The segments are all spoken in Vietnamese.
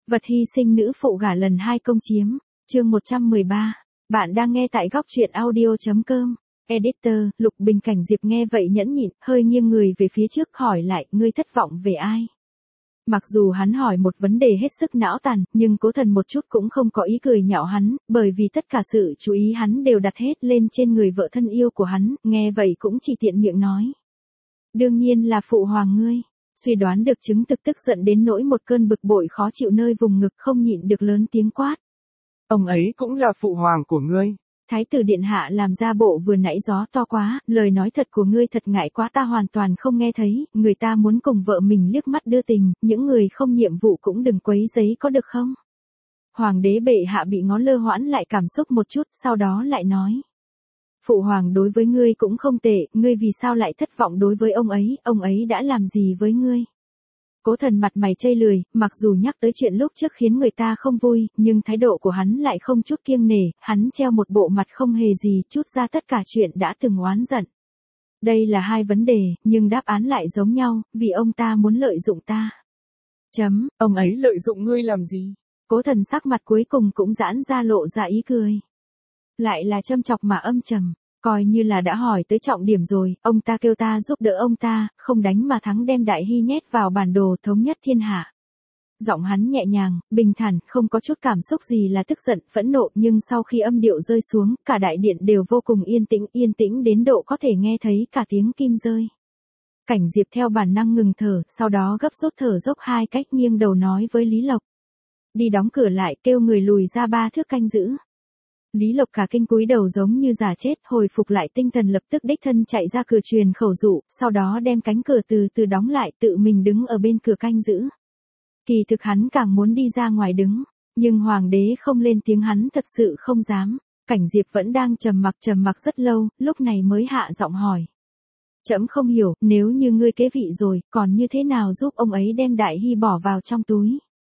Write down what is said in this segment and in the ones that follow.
Vật hy sinh nữ phụ gả lần 2 công chiếm, chương 113. Bạn đang nghe tại góc truyện audio.com. Editor, Lục Bình. Cảnh Diệp nghe vậy nhẫn nhịn, hơi nghiêng người về phía trước hỏi lại, ngươi thất vọng về ai? Mặc dù hắn hỏi một vấn đề hết sức não tàn, nhưng Cố Thần một chút cũng không có ý cười nhạo hắn, bởi vì tất cả sự chú ý hắn đều đặt hết lên trên người vợ thân yêu của hắn, nghe vậy cũng chỉ tiện miệng nói. Đương nhiên là phụ hoàng ngươi. Suy đoán được chứng thực tức giận đến nỗi một cơn bực bội khó chịu nơi vùng ngực không nhịn được lớn tiếng quát. Ông ấy cũng là phụ hoàng của ngươi. Thái tử điện hạ làm ra bộ vừa nãy gió to quá, lời nói thật của ngươi thật ngại quá, ta hoàn toàn không nghe thấy, người ta muốn cùng vợ mình liếc mắt đưa tình, những người không nhiệm vụ cũng đừng quấy giấy có được không? Hoàng đế bệ hạ bị ngó lơ hoãn lại cảm xúc một chút, sau đó lại nói. Phụ hoàng đối với ngươi cũng không tệ, ngươi vì sao lại thất vọng đối với ông ấy đã làm gì với ngươi? Cố Thần mặt mày chây lười, mặc dù nhắc tới chuyện lúc trước khiến người ta không vui, nhưng thái độ của hắn lại không chút kiêng nể, hắn treo một bộ mặt không hề gì, trút ra tất cả chuyện đã từng oán giận. Đây là hai vấn đề, nhưng đáp án lại giống nhau, vì ông ta muốn lợi dụng ta. Ông ấy lợi dụng ngươi làm gì? Cố Thần sắc mặt cuối cùng cũng giãn ra lộ ra ý cười. Lại là châm chọc mà âm trầm. Coi như là đã hỏi tới trọng điểm rồi, ông ta kêu ta giúp đỡ ông ta, không đánh mà thắng đem Đại Hy nhét vào bản đồ thống nhất thiên hạ. Giọng hắn nhẹ nhàng, bình thản, không có chút cảm xúc gì là tức giận, phẫn nộ, nhưng sau khi âm điệu rơi xuống, cả đại điện đều vô cùng yên tĩnh đến độ có thể nghe thấy cả tiếng kim rơi. Cảnh Diệp theo bản năng ngừng thở, sau đó gấp rút thở dốc hai cách nghiêng đầu nói với Lý Lộc. Đi đóng cửa lại, kêu người lùi ra 3 thước canh giữ. Lý Lộc cả kinh cúi đầu giống như giả chết, hồi phục lại tinh thần lập tức đích thân chạy ra cửa truyền khẩu dụ, sau đó đem cánh cửa từ từ đóng lại, tự mình đứng ở bên cửa canh giữ. Kỳ thực hắn càng muốn đi ra ngoài đứng, nhưng hoàng đế không lên tiếng, hắn thật sự không dám. Cảnh Diệp vẫn đang trầm mặc rất lâu, lúc này mới hạ giọng hỏi. Trẫm không hiểu, nếu như ngươi kế vị rồi, còn như thế nào giúp ông ấy đem Đại Hy bỏ vào trong túi?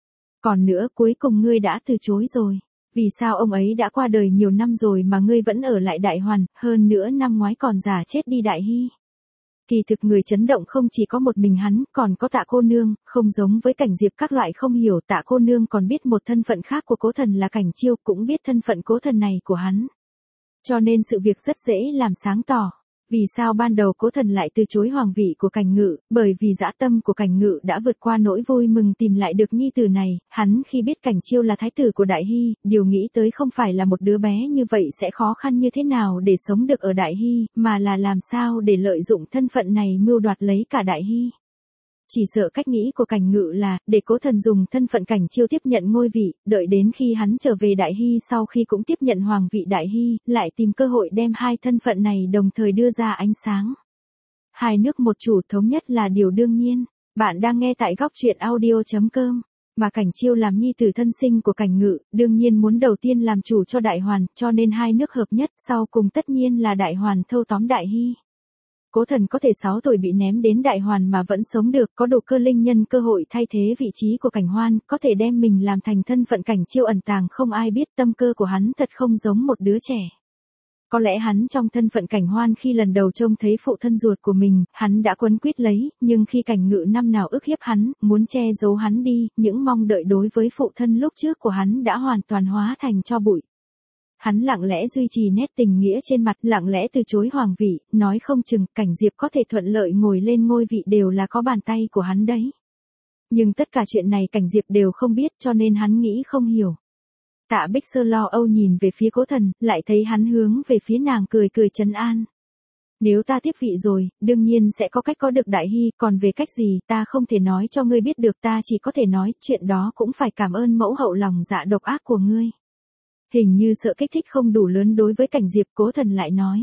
Còn nữa, cuối cùng ngươi đã từ chối rồi. Vì sao ông ấy đã qua đời nhiều năm rồi mà ngươi vẫn ở lại Đại Hoàn, hơn nữa năm ngoái còn giả chết đi Đại Hy? Kỳ thực người chấn động không chỉ có một mình hắn, còn có Tạ cô nương, không giống với Cảnh Diệp các loại không hiểu, Tạ cô nương còn biết một thân phận khác của Cố Thần là Cảnh Chiêu, cũng biết thân phận Cố Thần này của hắn. Cho nên sự việc rất dễ làm sáng tỏ. Vì sao ban đầu Cố Thần lại từ chối hoàng vị của Cảnh Ngự, bởi vì dã tâm của Cảnh Ngự đã vượt qua nỗi vui mừng tìm lại được nhi tử này, hắn khi biết Cảnh Chiêu là thái tử của Đại Hy, điều nghĩ tới không phải là một đứa bé như vậy sẽ khó khăn như thế nào để sống được ở Đại Hy, mà là làm sao để lợi dụng thân phận này mưu đoạt lấy cả Đại Hy. Chỉ sợ cách nghĩ của Cảnh Ngự là, để Cố Thần dùng thân phận Cảnh Chiêu tiếp nhận ngôi vị, đợi đến khi hắn trở về Đại Hy sau khi cũng tiếp nhận hoàng vị Đại Hy, lại tìm cơ hội đem hai thân phận này đồng thời đưa ra ánh sáng. Hai nước một chủ thống nhất là điều đương nhiên. Bạn đang nghe tại góc truyện audio.com. Mà Cảnh Chiêu làm nhi tử thân sinh của Cảnh Ngự, đương nhiên muốn đầu tiên làm chủ cho Đại Hoàn, cho nên hai nước hợp nhất, sau cùng tất nhiên là Đại Hoàn thâu tóm Đại Hy. Cố Thần có thể 6 tuổi bị ném đến Đại Hoàn mà vẫn sống được, có đủ cơ linh nhân cơ hội thay thế vị trí của Cảnh Hoan, có thể đem mình làm thành thân phận Cảnh Chiêu ẩn tàng không ai biết, tâm cơ của hắn thật không giống một đứa trẻ. Có lẽ hắn trong thân phận Cảnh Hoan khi lần đầu trông thấy phụ thân ruột của mình, hắn đã quấn quýt lấy, nhưng khi Cảnh Ngự năm nào ức hiếp hắn, muốn che giấu hắn đi, những mong đợi đối với phụ thân lúc trước của hắn đã hoàn toàn hóa thành tro bụi. Hắn lặng lẽ duy trì nét tình nghĩa trên mặt, lặng lẽ từ chối hoàng vị, nói không chừng Cảnh Diệp có thể thuận lợi ngồi lên ngôi vị đều là có bàn tay của hắn đấy. Nhưng tất cả chuyện này Cảnh Diệp đều không biết, cho nên hắn nghĩ không hiểu. Tạ Bích Sơ lo âu nhìn về phía Cố Thần, lại thấy hắn hướng về phía nàng cười trấn an. Nếu ta tiếp vị rồi, đương nhiên sẽ có cách có được Đại Hy, còn về cách gì ta không thể nói cho ngươi biết được, ta chỉ có thể nói, chuyện đó cũng phải cảm ơn mẫu hậu lòng dạ độc ác của ngươi. Hình như sợ kích thích không đủ lớn đối với Cảnh Diệp, Cố Thần lại nói.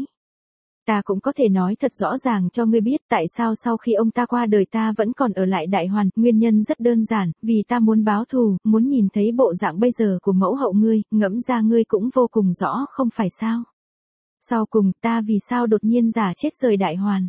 Ta cũng có thể nói thật rõ ràng cho ngươi biết tại sao sau khi ông ta qua đời ta vẫn còn ở lại Đại Hoàn, nguyên nhân rất đơn giản, vì ta muốn báo thù, muốn nhìn thấy bộ dạng bây giờ của mẫu hậu ngươi, ngẫm ra ngươi cũng vô cùng rõ không phải sao. Sau cùng ta vì sao đột nhiên giả chết rời Đại Hoàn.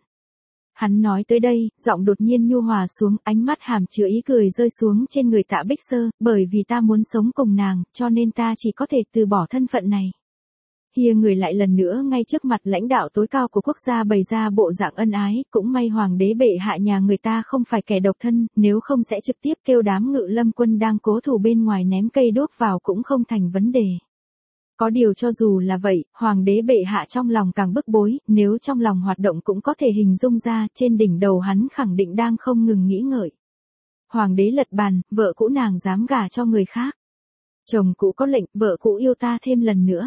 Hắn nói tới đây, giọng đột nhiên nhu hòa xuống, ánh mắt hàm chứa ý cười rơi xuống trên người Tạ Bích Sơ, bởi vì ta muốn sống cùng nàng, cho nên ta chỉ có thể từ bỏ thân phận này. người lại lần nữa ngay trước mặt lãnh đạo tối cao của quốc gia bày ra bộ dạng ân ái, cũng may hoàng đế bệ hạ nhà người ta không phải kẻ độc thân, nếu không sẽ trực tiếp kêu đám ngự lâm quân đang cố thủ bên ngoài ném cây đuốc vào cũng không thành vấn đề. Có điều cho dù là vậy, hoàng đế bệ hạ trong lòng càng bức bối, nếu trong lòng hoạt động cũng có thể hình dung ra, trên đỉnh đầu hắn khẳng định đang không ngừng nghĩ ngợi. Hoàng đế lật bàn, vợ cũ nàng dám gả cho người khác. Chồng cũ có lệnh, vợ cũ yêu ta thêm lần nữa.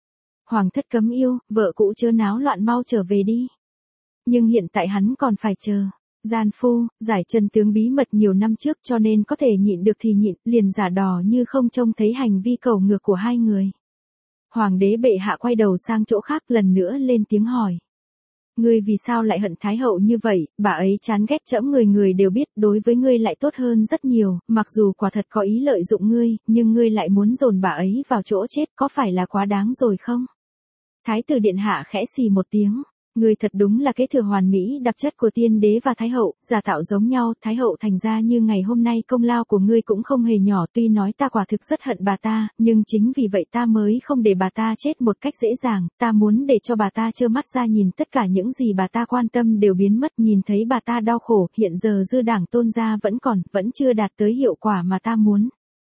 Hoàng thất cấm yêu, vợ cũ chớ náo loạn mau trở về đi. Nhưng hiện tại hắn còn phải chờ. Gian phu, giải chân tướng bí mật nhiều năm trước cho nên có thể nhịn được thì nhịn, liền giả đò như không trông thấy hành vi cầu ngược của hai người. Hoàng đế bệ hạ quay đầu sang chỗ khác lần nữa lên tiếng hỏi. Ngươi vì sao lại hận Thái hậu như vậy, bà ấy chán ghét trẫm người người đều biết đối với ngươi lại tốt hơn rất nhiều, mặc dù quả thật có ý lợi dụng ngươi, nhưng ngươi lại muốn dồn bà ấy vào chỗ chết có phải là quá đáng rồi không? Thái tử điện hạ khẽ xì một tiếng. Ngươi thật đúng là kế thừa hoàn mỹ đặc chất của tiên đế và thái hậu, giả tạo giống nhau, thái hậu thành ra như ngày hôm nay công lao của ngươi cũng không hề nhỏ, tuy nói ta quả thực rất hận bà ta, nhưng chính vì vậy ta mới không để bà ta chết một cách dễ dàng, ta muốn để cho bà ta trơ mắt ra nhìn tất cả những gì bà ta quan tâm đều biến mất, nhìn thấy bà ta đau khổ, hiện giờ dư đảng Tôn gia vẫn chưa đạt tới hiệu quả mà ta muốn.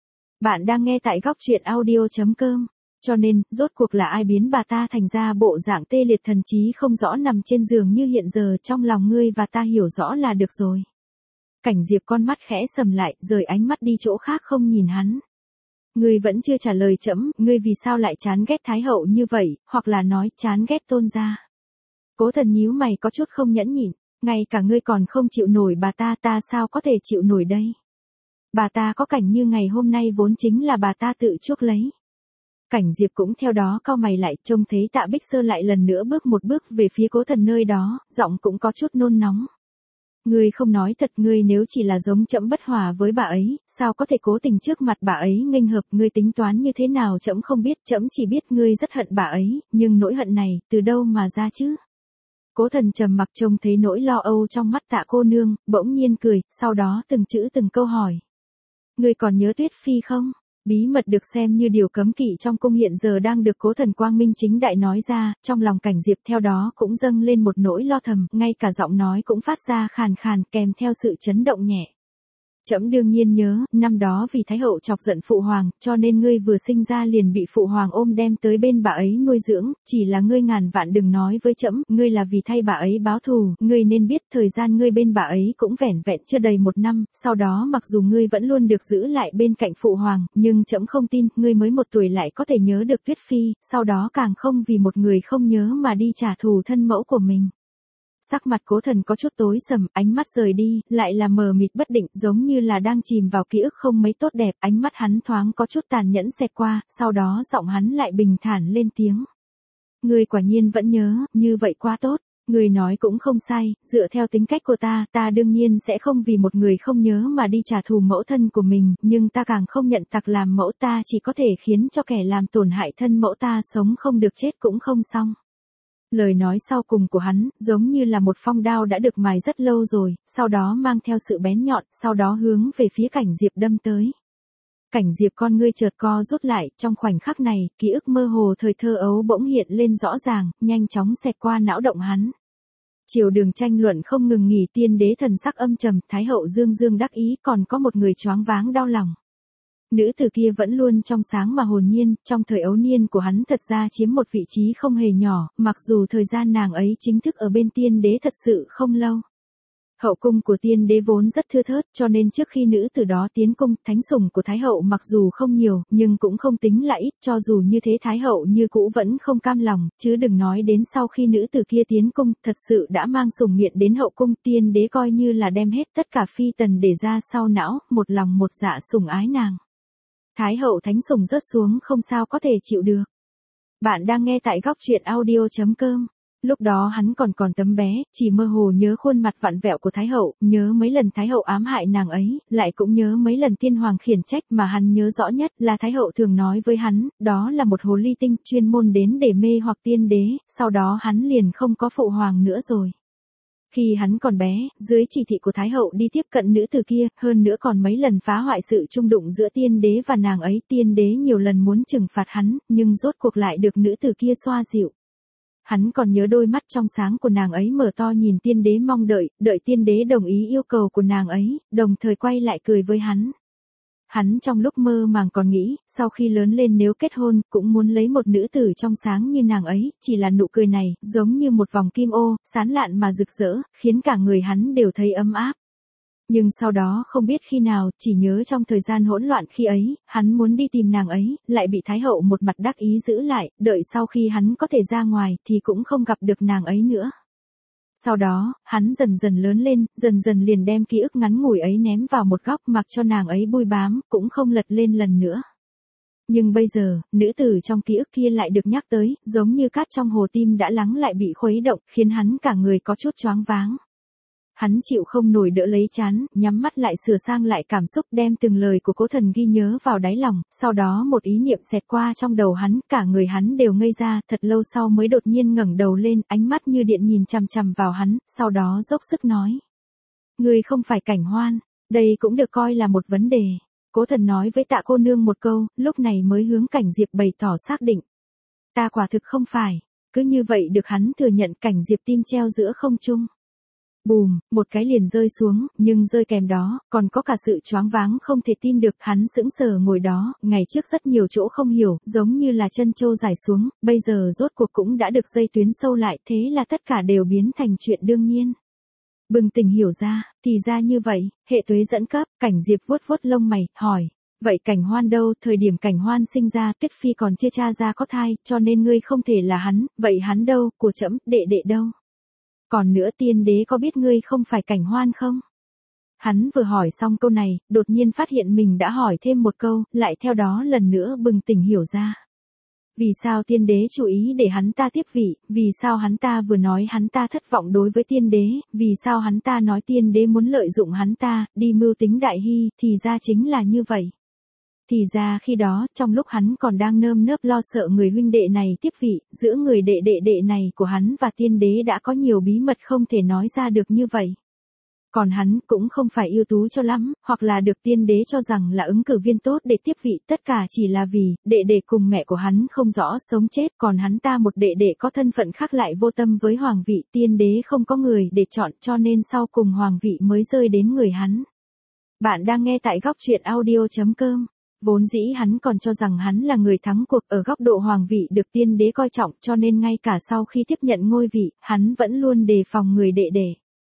Bạn đang nghe tại góc truyện audio.com. Cho nên, rốt cuộc là ai biến bà ta thành ra bộ dạng tê liệt thần trí không rõ nằm trên giường như hiện giờ, trong lòng ngươi và ta hiểu rõ là được rồi. Cảnh Diệp con mắt khẽ sầm lại, rời ánh mắt đi chỗ khác không nhìn hắn. Ngươi vẫn chưa trả lời trẫm, ngươi vì sao lại chán ghét Thái hậu như vậy, hoặc là nói chán ghét Tôn gia. Cố Thần nhíu mày có chút không nhẫn nhịn, ngay cả ngươi còn không chịu nổi bà ta, ta sao có thể chịu nổi đây. Bà ta có cảnh như ngày hôm nay vốn chính là bà ta tự chuốc lấy. Cảnh Diệp cũng theo đó cau mày lại, trông thấy Tạ Bích Sơ lại lần nữa bước một bước về phía Cố Thần nơi đó, giọng cũng có chút nôn nóng. Ngươi không nói thật, ngươi nếu chỉ là giống trẫm bất hòa với bà ấy, sao có thể cố tình trước mặt bà ấy nghênh hợp, ngươi tính toán như thế nào trẫm không biết, trẫm chỉ biết ngươi rất hận bà ấy, nhưng nỗi hận này, từ đâu mà ra chứ? Cố Thần trầm mặc trông thấy nỗi lo âu trong mắt Tạ cô nương, bỗng nhiên cười, sau đó từng chữ từng câu hỏi. Ngươi còn nhớ Tuyết Phi không? Bí mật được xem như điều cấm kỵ trong cung hiện giờ đang được Cố Thần quang minh chính đại nói ra, trong lòng Cảnh Diệp theo đó cũng dâng lên một nỗi lo thầm, ngay cả giọng nói cũng phát ra khàn khàn kèm theo sự chấn động nhẹ. Trẫm đương nhiên nhớ, năm đó vì Thái hậu chọc giận phụ hoàng, cho nên ngươi vừa sinh ra liền bị phụ hoàng ôm đem tới bên bà ấy nuôi dưỡng, chỉ là ngươi ngàn vạn đừng nói với trẫm, ngươi là vì thay bà ấy báo thù, ngươi nên biết thời gian ngươi bên bà ấy cũng vẻn vẹn chưa đầy 1 năm, sau đó mặc dù ngươi vẫn luôn được giữ lại bên cạnh phụ hoàng, nhưng trẫm không tin, ngươi mới 1 tuổi lại có thể nhớ được Tuyết Phi, sau đó càng không vì một người không nhớ mà đi trả thù thân mẫu của mình. Sắc mặt Cố Thần có chút tối sầm, ánh mắt rời đi, lại là mờ mịt bất định, giống như là đang chìm vào ký ức không mấy tốt đẹp, ánh mắt hắn thoáng có chút tàn nhẫn xẹt qua, sau đó giọng hắn lại bình thản lên tiếng. Ngươi quả nhiên vẫn nhớ, như vậy quá tốt, ngươi nói cũng không sai, dựa theo tính cách của ta đương nhiên sẽ không vì một người không nhớ mà đi trả thù mẫu thân của mình, nhưng ta càng không nhận tặc làm mẫu, ta chỉ có thể khiến cho kẻ làm tổn hại thân mẫu ta sống không được chết cũng không xong. Lời nói sau cùng của hắn, giống như là một phong đao đã được mài rất lâu rồi, sau đó mang theo sự bén nhọn, sau đó hướng về phía Cảnh Diệp đâm tới. Cảnh Diệp con ngươi chợt co rút lại, trong khoảnh khắc này, ký ức mơ hồ thời thơ ấu bỗng hiện lên rõ ràng, nhanh chóng xẹt qua não động hắn. Triều đường tranh luận không ngừng nghỉ, tiên đế thần sắc âm trầm, Thái hậu dương dương đắc ý, còn có một người choáng váng đau lòng. Nữ tử kia vẫn luôn trong sáng mà hồn nhiên, trong thời ấu niên của hắn thật ra chiếm một vị trí không hề nhỏ, mặc dù thời gian nàng ấy chính thức ở bên tiên đế thật sự không lâu. Hậu cung của tiên đế vốn rất thưa thớt, cho nên trước khi nữ tử đó tiến cung, thánh sủng của Thái hậu mặc dù không nhiều, nhưng cũng không tính là ít, cho dù như thế Thái hậu như cũ vẫn không cam lòng, chứ đừng nói đến sau khi nữ tử kia tiến cung, thật sự đã mang sủng miện đến hậu cung, tiên đế coi như là đem hết tất cả phi tần để ra sau não, một lòng một dạ sủng ái nàng. Thái hậu thánh sủng rớt xuống không sao có thể chịu được. Bạn đang nghe tại góc truyện audio.com. Lúc đó hắn còn tấm bé, chỉ mơ hồ nhớ khuôn mặt vặn vẹo của Thái hậu, nhớ mấy lần Thái hậu ám hại nàng ấy, lại cũng nhớ mấy lần tiên hoàng khiển trách, mà hắn nhớ rõ nhất là Thái hậu thường nói với hắn, đó là một hồ ly tinh chuyên môn đến để mê hoặc tiên đế, sau đó hắn liền không có phụ hoàng nữa rồi. Khi hắn còn bé, dưới chỉ thị của Thái hậu đi tiếp cận nữ tử kia, hơn nữa còn mấy lần phá hoại sự chung đụng giữa tiên đế và nàng ấy, tiên đế nhiều lần muốn trừng phạt hắn, nhưng rốt cuộc lại được nữ tử kia xoa dịu. Hắn còn nhớ đôi mắt trong sáng của nàng ấy mở to nhìn tiên đế mong đợi, đợi tiên đế đồng ý yêu cầu của nàng ấy, đồng thời quay lại cười với hắn. Hắn trong lúc mơ màng còn nghĩ, sau khi lớn lên nếu kết hôn, cũng muốn lấy một nữ tử trong sáng như nàng ấy, chỉ là nụ cười này, giống như một vòng kim ô, sán lạn mà rực rỡ, khiến cả người hắn đều thấy ấm áp. Nhưng sau đó không biết khi nào, chỉ nhớ trong thời gian hỗn loạn khi ấy, hắn muốn đi tìm nàng ấy, lại bị Thái hậu một mặt đắc ý giữ lại, đợi sau khi hắn có thể ra ngoài, thì cũng không gặp được nàng ấy nữa. Sau đó, hắn dần dần lớn lên, dần dần liền đem ký ức ngắn ngủi ấy ném vào một góc mặc cho nàng ấy bui bám, cũng không lật lên lần nữa. Nhưng bây giờ, nữ tử trong ký ức kia lại được nhắc tới, giống như cát trong hồ tim đã lắng lại bị khuấy động, khiến hắn cả người có chút choáng váng. Hắn chịu không nổi đỡ lấy trán, nhắm mắt lại sửa sang lại cảm xúc, đem từng lời của Cố Thần ghi nhớ vào đáy lòng, sau đó một ý niệm xẹt qua trong đầu hắn, cả người hắn đều ngây ra, thật lâu sau mới đột nhiên ngẩng đầu lên, ánh mắt như điện nhìn chằm chằm vào hắn, sau đó dốc sức nói. Ngươi không phải Cảnh Hoan, đây cũng được coi là một vấn đề. Cố Thần nói với Tạ cô nương một câu, lúc này mới hướng Cảnh Diệp bày tỏ xác định. Ta quả thực không phải, cứ như vậy được hắn thừa nhận. Cảnh Diệp tim treo giữa không trung. Bùm, một cái liền rơi xuống, nhưng rơi kèm đó, còn có cả sự choáng váng không thể tin được, hắn sững sờ ngồi đó, ngày trước rất nhiều chỗ không hiểu, giống như là chân trâu dài xuống, bây giờ rốt cuộc cũng đã được dây tuyến sâu lại, thế là tất cả đều biến thành chuyện đương nhiên. Bừng tỉnh hiểu ra, thì ra như vậy, hệ tuế dẫn cấp, Cảnh Diệp vuốt vuốt lông mày, hỏi, vậy Cảnh Hoan đâu? Thời điểm Cảnh Hoan sinh ra, Tuyết Phi còn chưa tra ra có thai, cho nên ngươi không thể là hắn, vậy hắn đâu, của trẫm, đệ đệ đâu? Còn nữa tiên đế có biết ngươi không phải Cảnh Hoan không? Hắn vừa hỏi xong câu này, đột nhiên phát hiện mình đã hỏi thêm một câu, lại theo đó lần nữa bừng tỉnh hiểu ra. Vì sao tiên đế chú ý để hắn ta tiếp vị, vì sao hắn ta vừa nói hắn ta thất vọng đối với tiên đế, vì sao hắn ta nói tiên đế muốn lợi dụng hắn ta, đi mưu tính đại hy, thì ra chính là như vậy. Thì ra khi đó, trong lúc hắn còn đang nơm nớp lo sợ người huynh đệ này tiếp vị, giữa người đệ đệ này của hắn và tiên đế đã có nhiều bí mật không thể nói ra được như vậy. Còn hắn cũng không phải ưu tú cho lắm, hoặc là được tiên đế cho rằng là ứng cử viên tốt để tiếp vị, tất cả chỉ là vì, đệ đệ cùng mẹ của hắn không rõ sống chết, còn hắn ta một đệ đệ có thân phận khác lại vô tâm với hoàng vị, tiên đế không có người để chọn cho nên sau cùng hoàng vị mới rơi đến người hắn. Bạn đang nghe tại góc truyện audio.com. Vốn dĩ hắn còn cho rằng hắn là người thắng cuộc ở góc độ hoàng vị được tiên đế coi trọng cho nên ngay cả sau khi tiếp nhận ngôi vị, hắn vẫn luôn đề phòng người đệ đệ.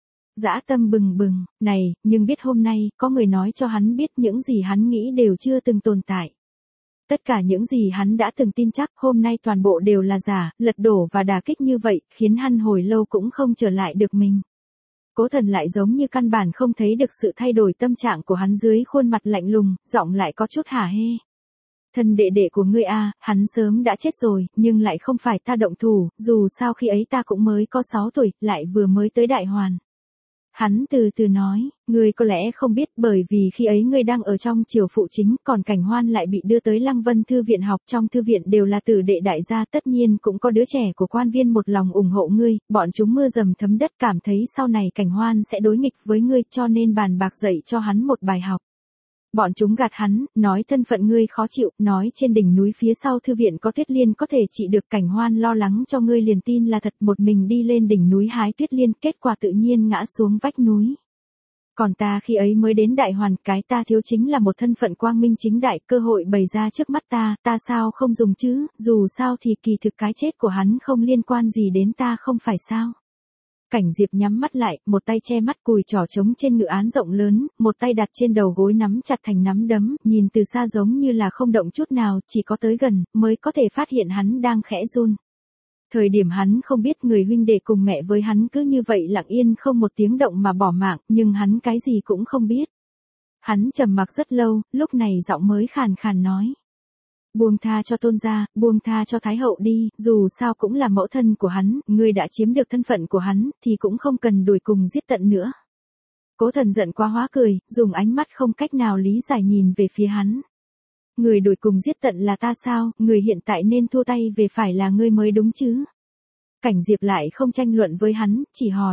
Dã tâm bừng bừng, này, nhưng biết hôm nay, có người nói cho hắn biết những gì hắn nghĩ đều chưa từng tồn tại. Tất cả những gì hắn đã từng tin chắc hôm nay toàn bộ đều là giả, lật đổ và đả kích như vậy, khiến hắn hồi lâu cũng không trở lại được mình. Cố Thần lại giống như căn bản không thấy được sự thay đổi tâm trạng của hắn dưới khuôn mặt lạnh lùng, giọng lại có chút hả hê. Thân đệ đệ của ngươi a, hắn sớm đã chết rồi, nhưng lại không phải ta động thủ, dù sao khi ấy ta cũng mới có 6 tuổi, lại vừa mới tới đại hoàn. Hắn từ từ nói, ngươi có lẽ không biết bởi vì khi ấy ngươi đang ở trong triều phụ chính, còn Cảnh Hoan lại bị đưa tới Lăng Vân Thư viện học, trong thư viện đều là tử đệ đại gia, tất nhiên cũng có đứa trẻ của quan viên một lòng ủng hộ ngươi, bọn chúng mưa dầm thấm đất cảm thấy sau này Cảnh Hoan sẽ đối nghịch với ngươi cho nên bàn bạc dạy cho hắn một bài học. Bọn chúng gạt hắn, nói thân phận ngươi khó chịu, nói trên đỉnh núi phía sau thư viện có Tuyết Liên có thể trị được. Cảnh Hoan lo lắng cho ngươi liền tin là thật, một mình đi lên đỉnh núi hái Tuyết Liên, kết quả tự nhiên ngã xuống vách núi. Còn ta khi ấy mới đến đại hoàn, cái ta thiếu chính là một thân phận quang minh chính đại, cơ hội bày ra trước mắt ta sao không dùng chứ, dù sao thì kỳ thực cái chết của hắn không liên quan gì đến ta không phải sao. Cảnh Diệp nhắm mắt lại, một tay che mắt cùi trỏ trống trên ngự án rộng lớn, một tay đặt trên đầu gối nắm chặt thành nắm đấm, nhìn từ xa giống như là không động chút nào, chỉ có tới gần, mới có thể phát hiện hắn đang khẽ run. Thời điểm hắn không biết người huynh đệ cùng mẹ với hắn cứ như vậy lặng yên không một tiếng động mà bỏ mạng, nhưng hắn cái gì cũng không biết. Hắn trầm mặc rất lâu, lúc này giọng mới khàn khàn nói. Buông tha cho Tôn gia, buông tha cho Thái hậu đi, dù sao cũng là mẫu thân của hắn, ngươi đã chiếm được thân phận của hắn, thì cũng không cần đuổi cùng giết tận nữa. Cố Thần giận quá hóa cười, dùng ánh mắt không cách nào lý giải nhìn về phía hắn. Người đuổi cùng giết tận là ta sao, người hiện tại nên thua tay về phải là ngươi mới đúng chứ. Cảnh Diệp lại không tranh luận với hắn, chỉ hỏi,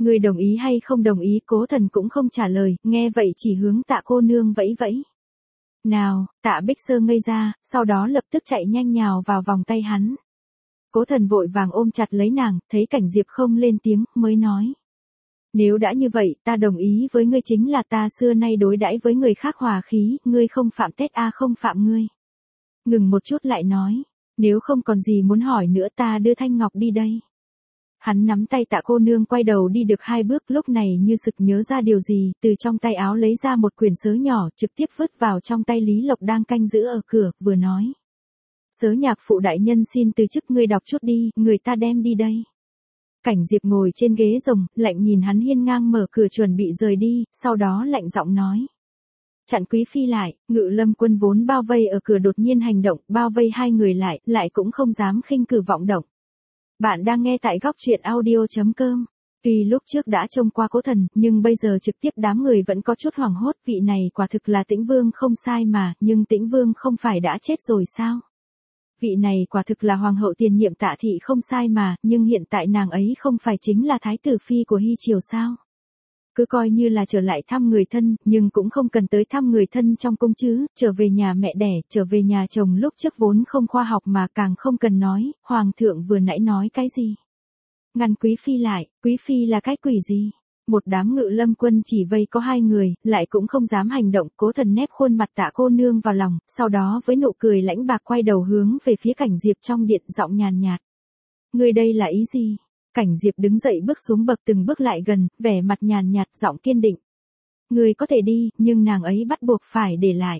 Ngươi đồng ý hay không đồng ý? Cố Thần cũng không trả lời, nghe vậy chỉ hướng Tạ cô nương vẫy vẫy. Nào, Tạ Bích Sơ ngây ra, sau đó lập tức chạy nhanh nhào vào vòng tay hắn. Cố Thần vội vàng ôm chặt lấy nàng, thấy Cảnh Diệp không lên tiếng, mới nói. Nếu đã như vậy, ta đồng ý với ngươi, chính là ta xưa nay đối đãi với người khác hòa khí, ngươi không phạm Tết a, không phạm ngươi. Ngừng một chút lại nói, nếu không còn gì muốn hỏi nữa ta đưa Thanh Ngọc đi đây. Hắn nắm tay Tạ cô nương quay đầu đi được 2 bước, lúc này như sực nhớ ra điều gì, từ trong tay áo lấy ra một quyển sớ nhỏ, trực tiếp vứt vào trong tay Lý Lộc đang canh giữ ở cửa, vừa nói. Sớ nhạc phụ đại nhân xin từ chức, ngươi đọc chút đi, người ta đem đi đây. Cảnh Diệp ngồi trên ghế rồng, lạnh nhìn hắn hiên ngang mở cửa chuẩn bị rời đi, sau đó lạnh giọng nói. Chặn Quý phi lại. Ngự Lâm quân vốn bao vây ở cửa đột nhiên hành động, bao vây 2 người lại cũng không dám khinh cử vọng động. Bạn đang nghe tại góc truyện audio.com. Tuy lúc trước đã trông qua Cố Thần, nhưng bây giờ trực tiếp đám người vẫn có chút hoảng hốt, vị này quả thực là Tĩnh Vương không sai mà, nhưng Tĩnh Vương không phải đã chết rồi sao? Vị này quả thực là hoàng hậu tiền nhiệm Tạ thị không sai mà, nhưng hiện tại nàng ấy không phải chính là thái tử phi của Hy Triều sao? Cứ coi như là trở lại thăm người thân, nhưng cũng không cần tới thăm người thân trong cung chứ, trở về nhà mẹ đẻ, trở về nhà chồng lúc trước vốn không khoa học mà càng không cần nói, hoàng thượng vừa nãy nói cái gì? Ngăn Quý phi lại, Quý phi là cái quỷ gì? Một đám Ngự Lâm quân chỉ vây có 2 người, lại cũng không dám hành động. Cố Thần nép khuôn mặt Tạ cô nương vào lòng, sau đó với nụ cười lãnh bạc quay đầu hướng về phía Cảnh Diệp trong điện, giọng nhàn nhạt. Ngươi đây là ý gì? Cảnh Diệp đứng dậy bước xuống bậc từng bước lại gần, vẻ mặt nhàn nhạt, giọng kiên định. Ngươi có thể đi, nhưng nàng ấy bắt buộc phải để lại.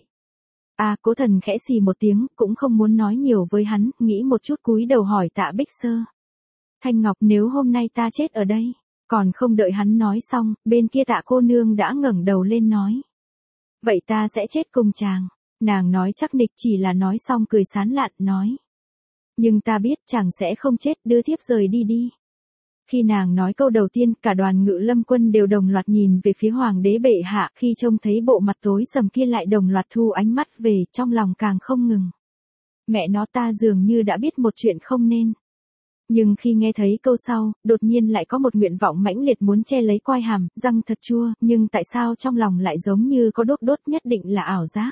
Cố Thần khẽ xì một tiếng, cũng không muốn nói nhiều với hắn, nghĩ một chút cúi đầu hỏi Tạ Bích Sơ. Thanh Ngọc, nếu hôm nay ta chết ở đây. Còn không đợi hắn nói xong, bên kia Tạ cô nương đã ngẩng đầu lên nói. Vậy ta sẽ chết cùng chàng. Nàng nói chắc nịch, chỉ là nói xong cười sán lạn, nói. Nhưng ta biết chàng sẽ không chết, đưa thiếp rời đi đi. Khi nàng nói câu đầu tiên, cả đoàn Ngự Lâm quân đều đồng loạt nhìn về phía hoàng đế bệ hạ, khi trông thấy bộ mặt tối sầm kia lại đồng loạt thu ánh mắt về, trong lòng càng không ngừng. Mẹ nó, ta dường như đã biết một chuyện không nên. Nhưng khi nghe thấy câu sau, đột nhiên lại có một nguyện vọng mãnh liệt muốn che lấy quai hàm, răng thật chua, nhưng tại sao trong lòng lại giống như có đốt đốt, nhất định là ảo giác.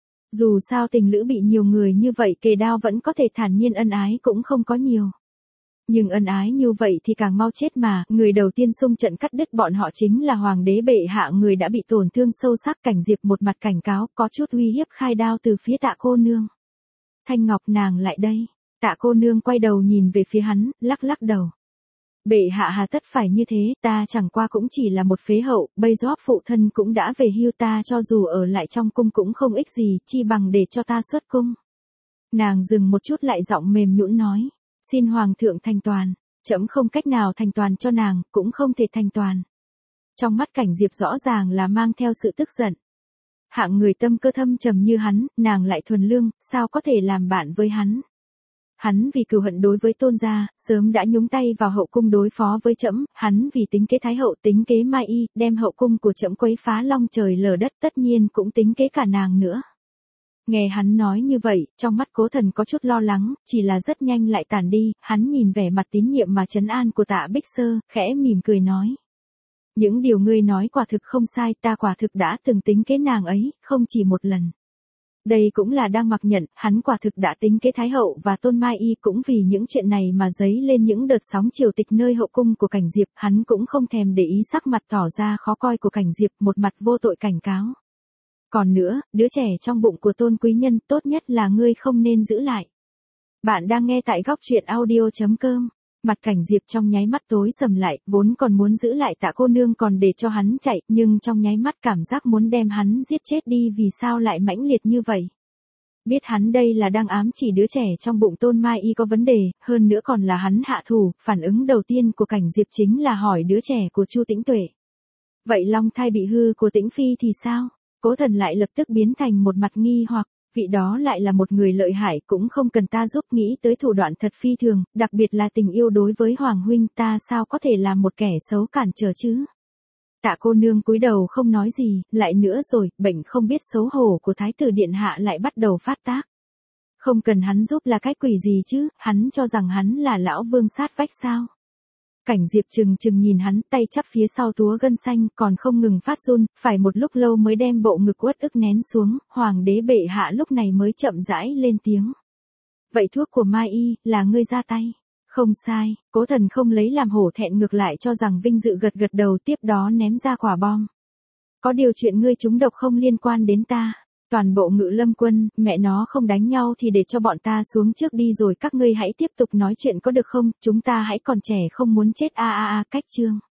Dù sao tình lữ bị nhiều người như vậy kề đao vẫn có thể thản nhiên ân ái cũng không có nhiều. Nhưng ân ái như vậy thì càng mau chết mà, người đầu tiên xung trận cắt đứt bọn họ chính là hoàng đế bệ hạ, người đã bị tổn thương sâu sắc. Cảnh Diệp một mặt cảnh cáo, có chút uy hiếp khai đao từ phía Tạ cô nương. Thanh Ngọc, nàng lại đây. Tạ cô nương quay đầu nhìn về phía hắn, lắc lắc đầu. Bệ hạ hà tất phải như thế, ta chẳng qua cũng chỉ là một phế hậu, bây giờ phụ thân cũng đã về hưu, ta cho dù ở lại trong cung cũng không ích gì, chi bằng để cho ta xuất cung. Nàng dừng một chút lại giọng mềm nhũn nói, xin hoàng thượng thành toàn, trẫm không cách nào thành toàn cho nàng, cũng không thể thành toàn. Trong mắt Cảnh Diệp rõ ràng là mang theo sự tức giận. Hạng người tâm cơ thâm trầm như hắn, nàng lại thuần lương, sao có thể làm bạn với hắn? Hắn vì cừu hận đối với Tôn gia, sớm đã nhúng tay vào hậu cung đối phó với trẫm, hắn vì tính kế Thái hậu, tính kế Mai Y, đem hậu cung của trẫm quấy phá long trời lở đất, tất nhiên cũng tính kế cả nàng nữa. Nghe hắn nói như vậy, trong mắt Cố Thần có chút lo lắng, chỉ là rất nhanh lại tản đi, hắn nhìn vẻ mặt tín nhiệm mà trấn an của Tạ Bích Sơ, khẽ mỉm cười nói. Những điều ngươi nói quả thực không sai, ta quả thực đã từng tính kế nàng ấy, không chỉ một lần. Đây cũng là đang mặc nhận, hắn quả thực đã tính kế Thái hậu và Tôn Mai Y, cũng vì những chuyện này mà dấy lên những đợt sóng triều tịch nơi hậu cung của Cảnh Diệp, hắn cũng không thèm để ý sắc mặt tỏ ra khó coi của Cảnh Diệp, một mặt vô tội cảnh cáo. Còn nữa, đứa trẻ trong bụng của Tôn quý nhân, tốt nhất là ngươi không nên giữ lại. Bạn đang nghe tại góc truyện audio.com. Mặt Cảnh Diệp trong nháy mắt tối sầm lại, vốn còn muốn giữ lại Tạ cô nương còn để cho hắn chạy, nhưng trong nháy mắt cảm giác muốn đem hắn giết chết đi, vì sao lại mãnh liệt như vậy. Biết hắn đây là đang ám chỉ đứa trẻ trong bụng Tôn Mai Y có vấn đề, hơn nữa còn là hắn hạ thủ, phản ứng đầu tiên của Cảnh Diệp chính là hỏi đứa trẻ của Chu Tĩnh Tuệ. Vậy long thai bị hư của Tĩnh Phi thì sao? Cố Thần lại lập tức biến thành một mặt nghi hoặc. Vị đó lại là một người lợi hại, cũng không cần ta giúp, nghĩ tới thủ đoạn thật phi thường, đặc biệt là tình yêu đối với Hoàng huynh, ta sao có thể làm một kẻ xấu cản trở chứ? Tạ cô nương cúi đầu không nói gì, lại nữa rồi, bệnh không biết xấu hổ của Thái tử điện hạ lại bắt đầu phát tác. Không cần hắn giúp là cái quỷ gì chứ, hắn cho rằng hắn là lão vương sát vách sao? Cảnh Diệp trừng trừng nhìn hắn, tay chắp phía sau túa gân xanh, còn không ngừng phát run, phải một lúc lâu mới đem bộ ngực uất ức nén xuống, hoàng đế bệ hạ lúc này mới chậm rãi lên tiếng. Vậy thuốc của Mai Y, là ngươi ra tay. Không sai, Cố Thần không lấy làm hổ thẹn, ngược lại cho rằng vinh dự, gật gật đầu, tiếp đó ném ra quả bom. Có điều chuyện ngươi trúng độc không liên quan đến ta. Toàn bộ Ngự Lâm quân, mẹ nó không đánh nhau thì để cho bọn ta xuống trước đi rồi các ngươi hãy tiếp tục nói chuyện có được không, chúng ta hãy còn trẻ không muốn chết a a a. Cách chương